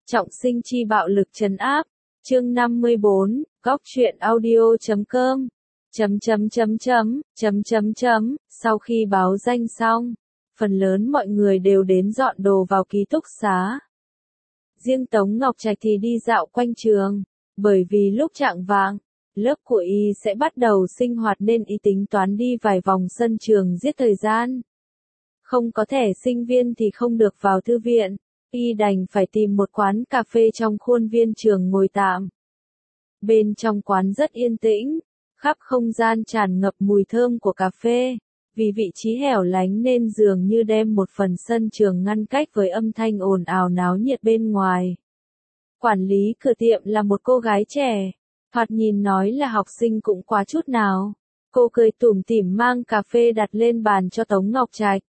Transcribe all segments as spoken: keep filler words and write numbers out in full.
Trọng sinh chi bạo lực trấn áp. Chương năm mươi bốn, góc truyện audio chấm com. Chấm chấm chấm chấm, chấm chấm chấm, sau khi báo danh xong, phần lớn mọi người đều đến dọn đồ vào ký túc xá. Riêng Tống Ngọc Trạch thì đi dạo quanh trường, bởi vì lúc chạng vạng, lớp của y sẽ bắt đầu sinh hoạt nên y tính toán đi vài vòng sân trường giết thời gian. Không có thẻ sinh viên thì không được vào thư viện, y đành phải tìm một quán cà phê trong khuôn viên trường ngồi tạm. Bên trong quán rất yên tĩnh, khắp không gian tràn ngập mùi thơm của cà phê, vì vị trí hẻo lánh nên dường như đem một phần sân trường ngăn cách với âm thanh ồn ào náo nhiệt bên ngoài. Quản lý cửa tiệm là một cô gái trẻ, thoạt nhìn nói là học sinh cũng quá chút nào. Cô cười tủm tỉm mang cà phê đặt lên bàn cho Tống Ngọc Trạch.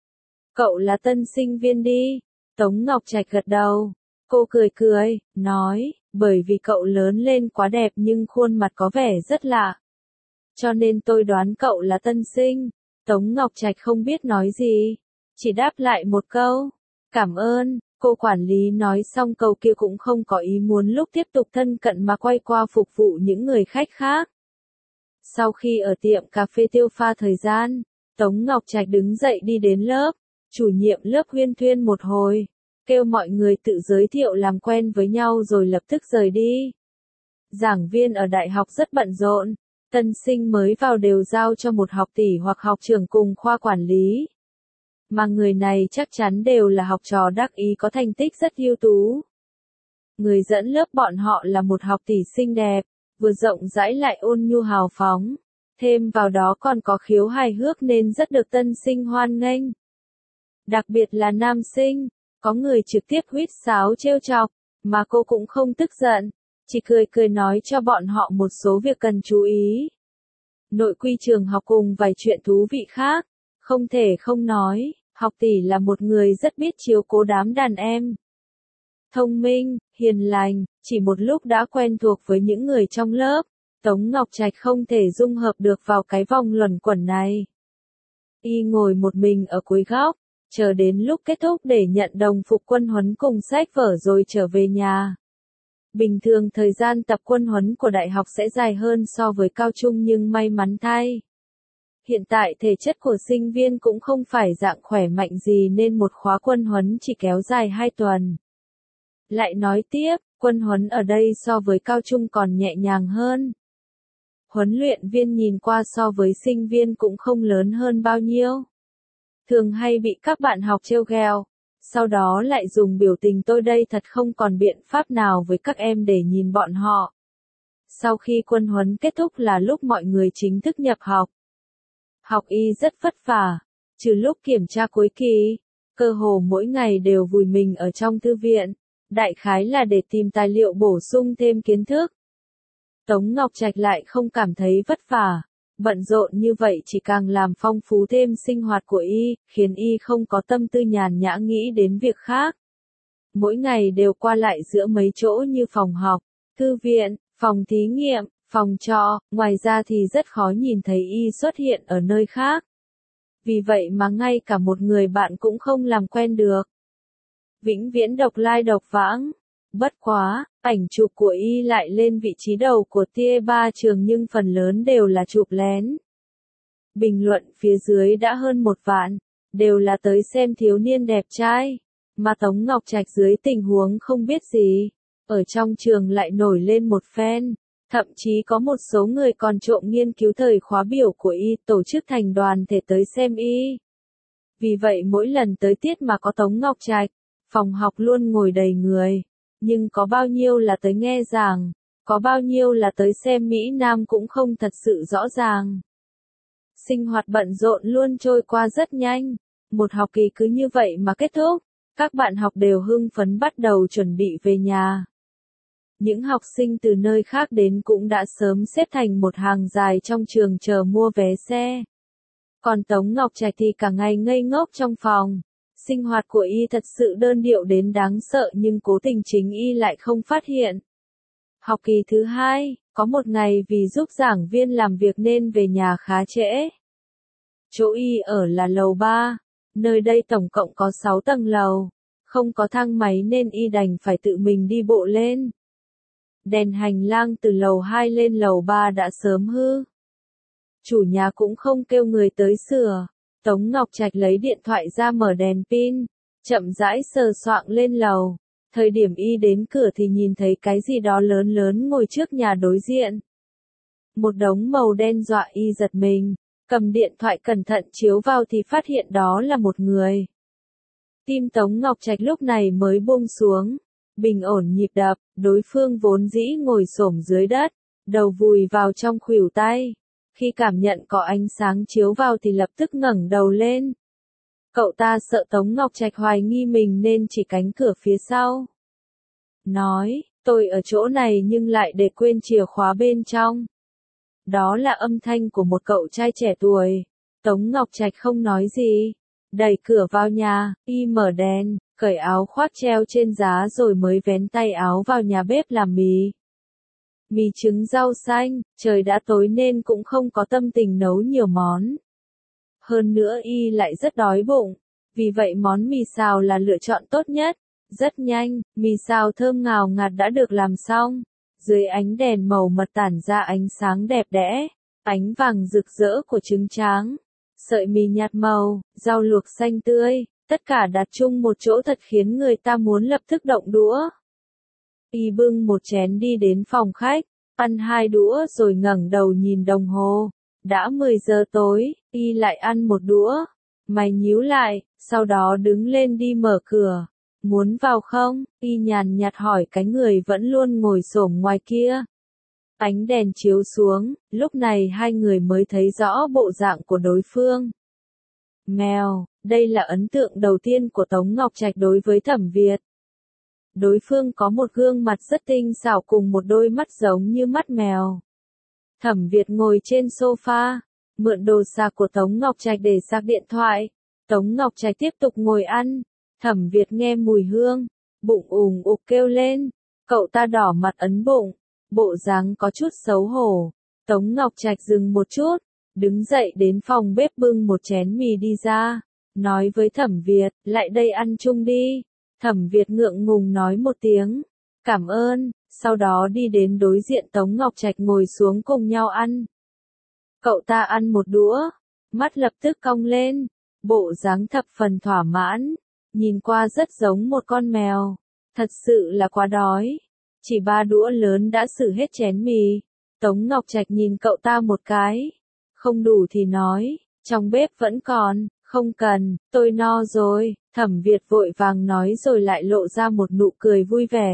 Cậu là tân sinh viên đi. Tống Ngọc Trạch gật đầu. Cô cười cười, nói, bởi vì cậu lớn lên quá đẹp nhưng khuôn mặt có vẻ rất lạ. Cho nên tôi đoán cậu là tân sinh. Tống Ngọc Trạch không biết nói gì, chỉ đáp lại một câu, cảm ơn. Cô quản lý nói xong câu kia cũng không có ý muốn lúc tiếp tục thân cận mà quay qua phục vụ những người khách khác. Sau khi ở tiệm cà phê tiêu pha thời gian, Tống Ngọc Trạch đứng dậy đi đến lớp, chủ nhiệm lớp huyên thuyên một hồi, kêu mọi người tự giới thiệu làm quen với nhau rồi lập tức rời đi. Giảng viên ở đại học rất bận rộn, tân sinh mới vào đều giao cho một học tỷ hoặc học trưởng cùng khoa quản lý. Mà người này chắc chắn đều là học trò đắc ý có thành tích rất ưu tú. Người dẫn lớp bọn họ là một học tỷ xinh đẹp, vừa rộng rãi lại ôn nhu hào phóng, thêm vào đó còn có khiếu hài hước nên rất được tân sinh hoan nghênh. Đặc biệt là nam sinh, có người trực tiếp huýt sáo trêu chọc, mà cô cũng không tức giận, chỉ cười cười nói cho bọn họ một số việc cần chú ý. Nội quy trường học cùng vài chuyện thú vị khác, không thể không nói, học tỷ là một người rất biết chiếu cố đám đàn em. Thông minh, hiền lành, chỉ một lúc đã quen thuộc với những người trong lớp, Tống Ngọc Trạch không thể dung hợp được vào cái vòng luẩn quẩn này. Y ngồi một mình ở cuối góc, chờ đến lúc kết thúc để nhận đồng phục quân huấn cùng sách vở rồi trở về nhà. Bình thường thời gian tập quân huấn của đại học sẽ dài hơn so với cao trung nhưng may mắn thay. Hiện tại thể chất của sinh viên cũng không phải dạng khỏe mạnh gì nên một khóa quân huấn chỉ kéo dài hai tuần. Lại nói tiếp, quân huấn ở đây so với cao trung còn nhẹ nhàng hơn. Huấn luyện viên nhìn qua so với sinh viên cũng không lớn hơn bao nhiêu. Thường hay bị các bạn học trêu ghẹo, sau đó lại dùng biểu tình tôi đây thật không còn biện pháp nào với các em để nhìn bọn họ. Sau khi quân huấn kết thúc là lúc mọi người chính thức nhập học. Học y rất vất vả, trừ lúc kiểm tra cuối kỳ, cơ hồ mỗi ngày đều vùi mình ở trong thư viện, đại khái là để tìm tài liệu bổ sung thêm kiến thức. Tống Ngọc Trạch lại không cảm thấy vất vả, bận rộn như vậy chỉ càng làm phong phú thêm sinh hoạt của y, khiến y không có tâm tư nhàn nhã nghĩ đến việc khác. Mỗi ngày đều qua lại giữa mấy chỗ như phòng học, thư viện, phòng thí nghiệm, phòng trọ, ngoài ra thì rất khó nhìn thấy y xuất hiện ở nơi khác. Vì vậy mà ngay cả một người bạn cũng không làm quen được. Vĩnh viễn độc lai độc vãng. Bất quá, ảnh chụp của y lại lên vị trí đầu của tier ba trường nhưng phần lớn đều là chụp lén. Bình luận phía dưới đã hơn một vạn, đều là tới xem thiếu niên đẹp trai, mà Tống Ngọc Trạch dưới tình huống không biết gì, ở trong trường lại nổi lên một phen, thậm chí có một số người còn trộm nghiên cứu thời khóa biểu của y, tổ chức thành đoàn thể tới xem y. Vì vậy mỗi lần tới tiết mà có Tống Ngọc Trạch, phòng học luôn ngồi đầy người. Nhưng có bao nhiêu là tới nghe giảng, có bao nhiêu là tới xem Mỹ Nam cũng không thật sự rõ ràng. Sinh hoạt bận rộn luôn trôi qua rất nhanh, một học kỳ cứ như vậy mà kết thúc, các bạn học đều hưng phấn bắt đầu chuẩn bị về nhà. Những học sinh từ nơi khác đến cũng đã sớm xếp thành một hàng dài trong trường chờ mua vé xe. Còn Tống Ngọc Trạch thì cả ngày ngây ngốc trong phòng. Sinh hoạt của y thật sự đơn điệu đến đáng sợ nhưng cố tình chính y lại không phát hiện. Học kỳ thứ hai, có một ngày vì giúp giảng viên làm việc nên về nhà khá trễ. Chỗ y ở là lầu ba, nơi đây tổng cộng có sáu tầng lầu. Không có thang máy nên y đành phải tự mình đi bộ lên. Đèn hành lang từ lầu hai lên lầu ba đã sớm hư. Chủ nhà cũng không kêu người tới sửa. Tống Ngọc Trạch lấy điện thoại ra mở đèn pin, chậm rãi sờ soạng lên lầu. Thời điểm y đến cửa thì nhìn thấy cái gì đó lớn lớn ngồi trước nhà đối diện. Một đống màu đen dọa y giật mình, cầm điện thoại cẩn thận chiếu vào thì phát hiện đó là một người. Tim Tống Ngọc Trạch lúc này mới buông xuống, bình ổn nhịp đập, đối phương vốn dĩ ngồi xổm dưới đất, đầu vùi vào trong khuỷu tay. Khi cảm nhận có ánh sáng chiếu vào thì lập tức ngẩng đầu lên. Cậu ta sợ Tống Ngọc Trạch hoài nghi mình nên chỉ cánh cửa phía sau. Nói, tôi ở chỗ này nhưng lại để quên chìa khóa bên trong. Đó là âm thanh của một cậu trai trẻ tuổi. Tống Ngọc Trạch không nói gì. Đẩy cửa vào nhà, y mở đèn, cởi áo khoác treo trên giá rồi mới vén tay áo vào nhà bếp làm mì. Mì trứng rau xanh, trời đã tối nên cũng không có tâm tình nấu nhiều món. Hơn nữa y lại rất đói bụng, vì vậy món mì xào là lựa chọn tốt nhất. Rất nhanh, mì xào thơm ngào ngạt đã được làm xong. Dưới ánh đèn màu mật tản ra ánh sáng đẹp đẽ, ánh vàng rực rỡ của trứng tráng, sợi mì nhạt màu, rau luộc xanh tươi, tất cả đặt chung một chỗ thật khiến người ta muốn lập tức động đũa. Y bưng một chén đi đến phòng khách, ăn hai đũa rồi ngẩng đầu nhìn đồng hồ. Đã mười giờ tối, y lại ăn một đũa. Mày nhíu lại, sau đó đứng lên đi mở cửa. Muốn vào không? Y nhàn nhạt hỏi cái người vẫn luôn ngồi xổm ngoài kia. Ánh đèn chiếu xuống, lúc này hai người mới thấy rõ bộ dạng của đối phương. Mèo, đây là ấn tượng đầu tiên của Tống Ngọc Trạch đối với Thẩm Việt. Đối phương có một gương mặt rất tinh xảo cùng một đôi mắt giống như mắt mèo. Thẩm Việt ngồi trên sofa, mượn đồ sạc của Tống Ngọc Trạch để sạc điện thoại. Tống Ngọc Trạch tiếp tục ngồi ăn. Thẩm Việt nghe mùi hương, bụng ủng ục kêu lên. Cậu ta đỏ mặt ấn bụng, bộ dáng có chút xấu hổ. Tống Ngọc Trạch dừng một chút, đứng dậy đến phòng bếp bưng một chén mì đi ra, nói với Thẩm Việt, lại đây ăn chung đi. Thẩm Việt ngượng ngùng nói một tiếng, cảm ơn, sau đó đi đến đối diện Tống Ngọc Trạch ngồi xuống cùng nhau ăn. Cậu ta ăn một đũa, mắt lập tức cong lên, bộ dáng thập phần thỏa mãn, nhìn qua rất giống một con mèo, thật sự là quá đói. Chỉ ba đũa lớn đã xử hết chén mì. Tống Ngọc Trạch nhìn cậu ta một cái, không đủ thì nói, trong bếp vẫn còn, không cần, tôi no rồi. Thẩm Việt vội vàng nói rồi lại lộ ra một nụ cười vui vẻ.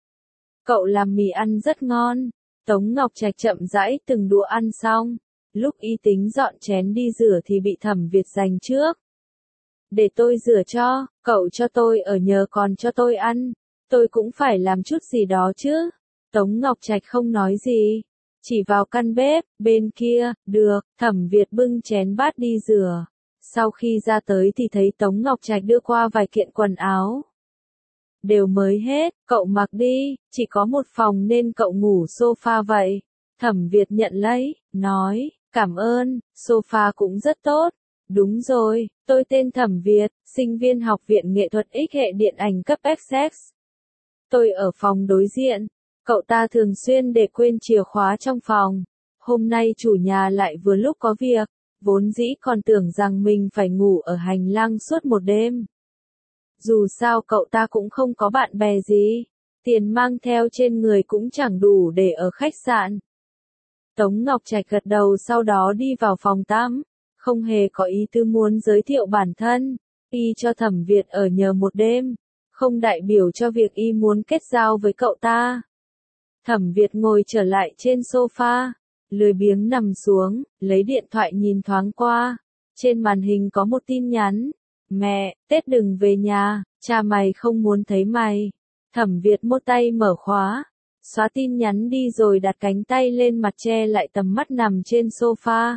Cậu làm mì ăn rất ngon. Tống Ngọc Trạch chậm rãi từng đũa ăn xong, lúc y tính dọn chén đi rửa thì bị Thẩm Việt giành trước. Để tôi rửa cho, cậu cho tôi ở nhờ còn cho tôi ăn, tôi cũng phải làm chút gì đó chứ. Tống Ngọc Trạch không nói gì, chỉ vào căn bếp, bên kia, được. Thẩm Việt bưng chén bát đi rửa. Sau khi ra tới thì thấy Tống Ngọc Trạch đưa qua vài kiện quần áo. Đều mới hết, cậu mặc đi, chỉ có một phòng nên cậu ngủ sofa vậy. Thẩm Việt nhận lấy, nói, cảm ơn, sofa cũng rất tốt. Đúng rồi, tôi tên Thẩm Việt, sinh viên học viện nghệ thuật X hệ điện ảnh cấp ích ét. Tôi ở phòng đối diện. Cậu ta thường xuyên để quên chìa khóa trong phòng. Hôm nay chủ nhà lại vừa lúc có việc, vốn dĩ còn tưởng rằng mình phải ngủ ở hành lang suốt một đêm. Dù sao cậu ta cũng không có bạn bè gì, tiền mang theo trên người cũng chẳng đủ để ở khách sạn. Tống Ngọc Trạch gật đầu sau đó đi vào phòng tắm, không hề có ý tư muốn giới thiệu bản thân. Y cho Thẩm Việt ở nhờ một đêm, không đại biểu cho việc y muốn kết giao với cậu ta. Thẩm Việt ngồi trở lại trên sofa, lười biếng nằm xuống, lấy điện thoại nhìn thoáng qua. Trên màn hình có một tin nhắn. Mẹ, Tết đừng về nhà, cha mày không muốn thấy mày. Thẩm Việt mô tay mở khóa, xóa tin nhắn đi rồi đặt cánh tay lên mặt che lại tầm mắt nằm trên sofa.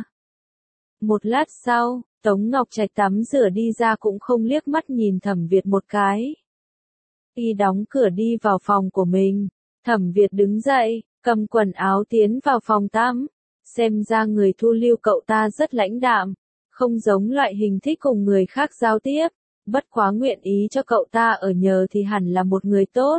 Một lát sau, Tống Ngọc Trạch tắm rửa đi ra cũng không liếc mắt nhìn Thẩm Việt một cái. Y đóng cửa đi vào phòng của mình. Thẩm Việt đứng dậy, cầm quần áo tiến vào phòng tắm. Xem ra người thu lưu cậu ta rất lãnh đạm, không giống loại hình thích cùng người khác giao tiếp. bất quá nguyện ý cho cậu ta ở nhờ thì hẳn là một người tốt.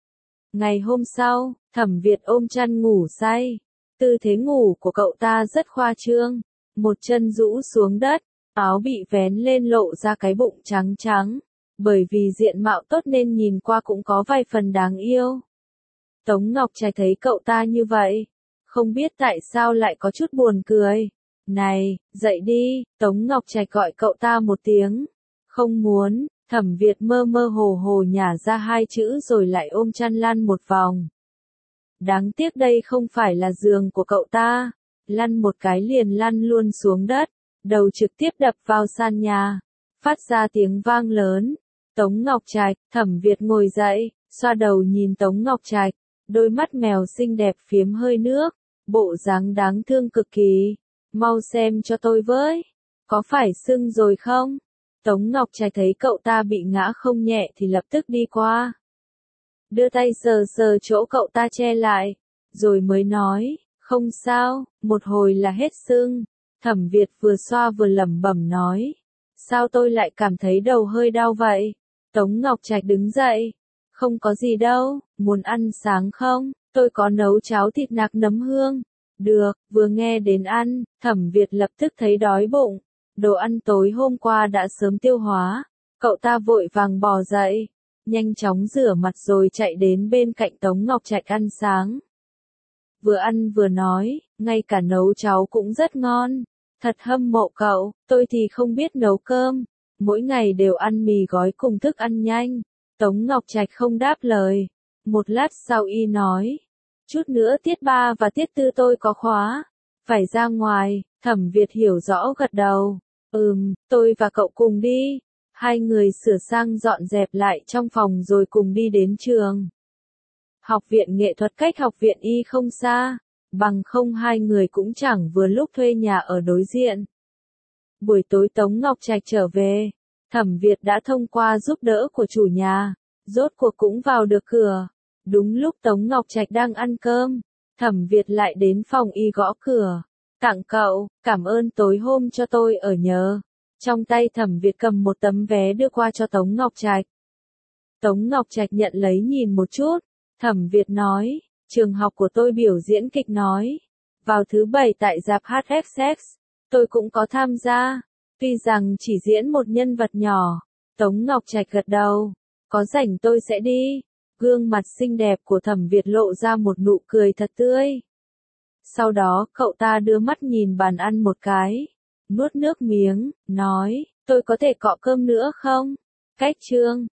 Ngày hôm sau, Thẩm Việt ôm chăn ngủ say. Tư thế ngủ của cậu ta rất khoa trương, một chân rũ xuống đất, áo bị vén lên lộ ra cái bụng trắng trắng, bởi vì diện mạo tốt nên nhìn qua cũng có vài phần đáng yêu. Tống Ngọc Trạch thấy cậu ta như vậy, không biết tại sao lại có chút buồn cười. Này, dậy đi, Tống Ngọc Trạch gọi cậu ta một tiếng. Không muốn, Thẩm Việt mơ mơ hồ hồ nhả ra hai chữ rồi lại ôm chăn lăn một vòng. Đáng tiếc đây không phải là giường của cậu ta, lăn một cái liền lăn luôn xuống đất, đầu trực tiếp đập vào sàn nhà, phát ra tiếng vang lớn. Tống Ngọc Trạch, Thẩm Việt ngồi dậy, xoa đầu nhìn Tống Ngọc Trạch, đôi mắt mèo xinh đẹp phiếm hơi nước, bộ dáng đáng thương cực kỳ. Mau xem cho tôi với, có phải sưng rồi không? Tống Ngọc Trạch thấy cậu ta bị ngã không nhẹ thì lập tức đi qua. Đưa tay sờ sờ chỗ cậu ta che lại, rồi mới nói, không sao, một hồi là hết sưng. Thẩm Việt vừa xoa vừa lẩm bẩm nói, sao tôi lại cảm thấy đầu hơi đau vậy? Tống Ngọc Trạch đứng dậy, không có gì đâu, muốn ăn sáng không? Tôi có nấu cháo thịt nạc nấm hương. Được, vừa nghe đến ăn, Thẩm Việt lập tức thấy đói bụng. Đồ ăn tối hôm qua đã sớm tiêu hóa. Cậu ta vội vàng bò dậy, nhanh chóng rửa mặt rồi chạy đến bên cạnh Tống Ngọc Trạch ăn sáng. Vừa ăn vừa nói, ngay cả nấu cháo cũng rất ngon. Thật hâm mộ cậu, tôi thì không biết nấu cơm. Mỗi ngày đều ăn mì gói cùng thức ăn nhanh. Tống Ngọc Trạch không đáp lời. Một lát sau y nói, chút nữa tiết ba và tiết tư tôi có khóa, phải ra ngoài. Thẩm Việt hiểu rõ gật đầu, ừm, tôi và cậu cùng đi. Hai người sửa sang dọn dẹp lại trong phòng rồi cùng đi đến trường. Học viện nghệ thuật cách học viện y không xa, bằng không hai người cũng chẳng vừa lúc thuê nhà ở đối diện. Buổi tối Tống Ngọc Trạch trở về, Thẩm Việt đã thông qua giúp đỡ của chủ nhà, rốt cuộc cũng vào được cửa. Đúng lúc Tống Ngọc Trạch đang ăn cơm, Thẩm Việt lại đến phòng y gõ cửa. Tặng cậu, cảm ơn tối hôm cho tôi ở nhờ. Trong tay Thẩm Việt cầm một tấm vé đưa qua cho Tống Ngọc Trạch. Tống Ngọc Trạch nhận lấy nhìn một chút. Thẩm Việt nói, trường học của tôi biểu diễn kịch nói. Vào thứ bảy tại rạp hát ét ích, tôi cũng có tham gia. Tuy rằng chỉ diễn một nhân vật nhỏ. Tống Ngọc Trạch gật đầu. Có rảnh tôi sẽ đi. Gương mặt xinh đẹp của Thẩm Việt lộ ra một nụ cười thật tươi. Sau đó cậu ta đưa mắt nhìn bàn ăn một cái. Nuốt nước miếng, nói, tôi có thể cọ cơm nữa không? Cách chương